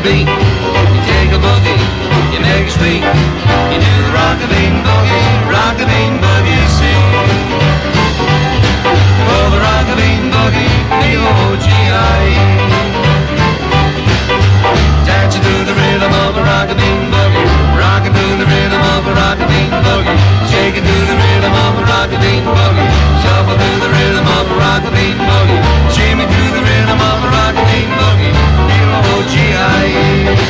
beat, you take a boogie, you make it sweet. You do the rock-a-bean boogie, sing. Oh, the rock-a-bean boogie, B-O-G-I-E. Dance to the rhythm of a rock-a-bean boogie, rockin' to the rhythm of a rock-a-bean boogie, shaking to the rhythm of a rock-a-bean boogie, shuffle to the rhythm of a rock-a-bean boogie, shimmy to the rhythm of a rock-a-bean boogie, B-O-G-I-E.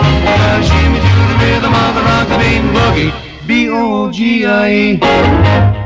B-O-G-I-E.